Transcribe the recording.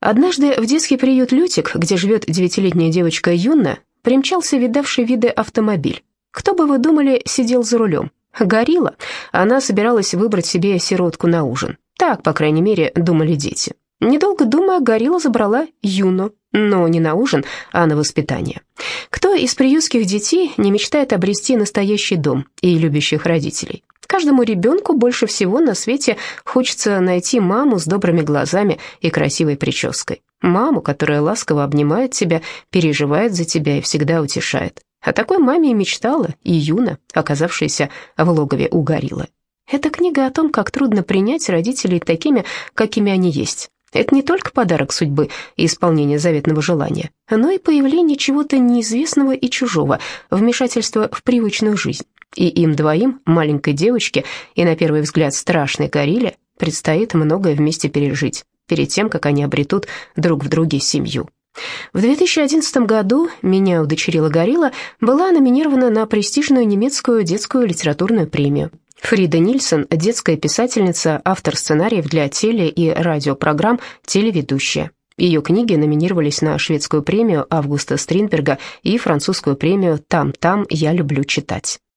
Однажды в детский приют «Лютик», где живет 9-летняя девочка Юна, примчался видавший виды автомобиль. Кто бы вы думали, сидел за рулем? Горилла. Она собиралась выбрать себе сиротку на ужин. Так, по крайней мере, думали дети. Недолго думая, горилла забрала Юну, но не на ужин, а на воспитание. Кто из приютских детей не мечтает обрести настоящий дом и любящих родителей? Каждому ребенку больше всего на свете хочется найти маму с добрыми глазами и красивой прической. Маму, которая ласково обнимает тебя, переживает за тебя и всегда утешает. О такой маме и мечтала и Юна, оказавшаяся в логове у гориллы. Это книга о том, как трудно принять родителей такими, какими они есть. Это не только подарок судьбы и исполнение заветного желания, но и появление чего-то неизвестного и чужого, вмешательство в привычную жизнь. И им двоим, маленькой девочке и, на первый взгляд, страшной горилле, предстоит многое вместе пережить, перед тем, как они обретут друг в друге семью. В 2011 году «Меня удочерила горилла» была номинирована на престижную немецкую детскую литературную премию. Фрида Нильсон – детская писательница, автор сценариев для теле- и радиопрограмм, телеведущая. Ее книги номинировались на шведскую премию Августа Стринберга и французскую премию «Там-там, я люблю читать».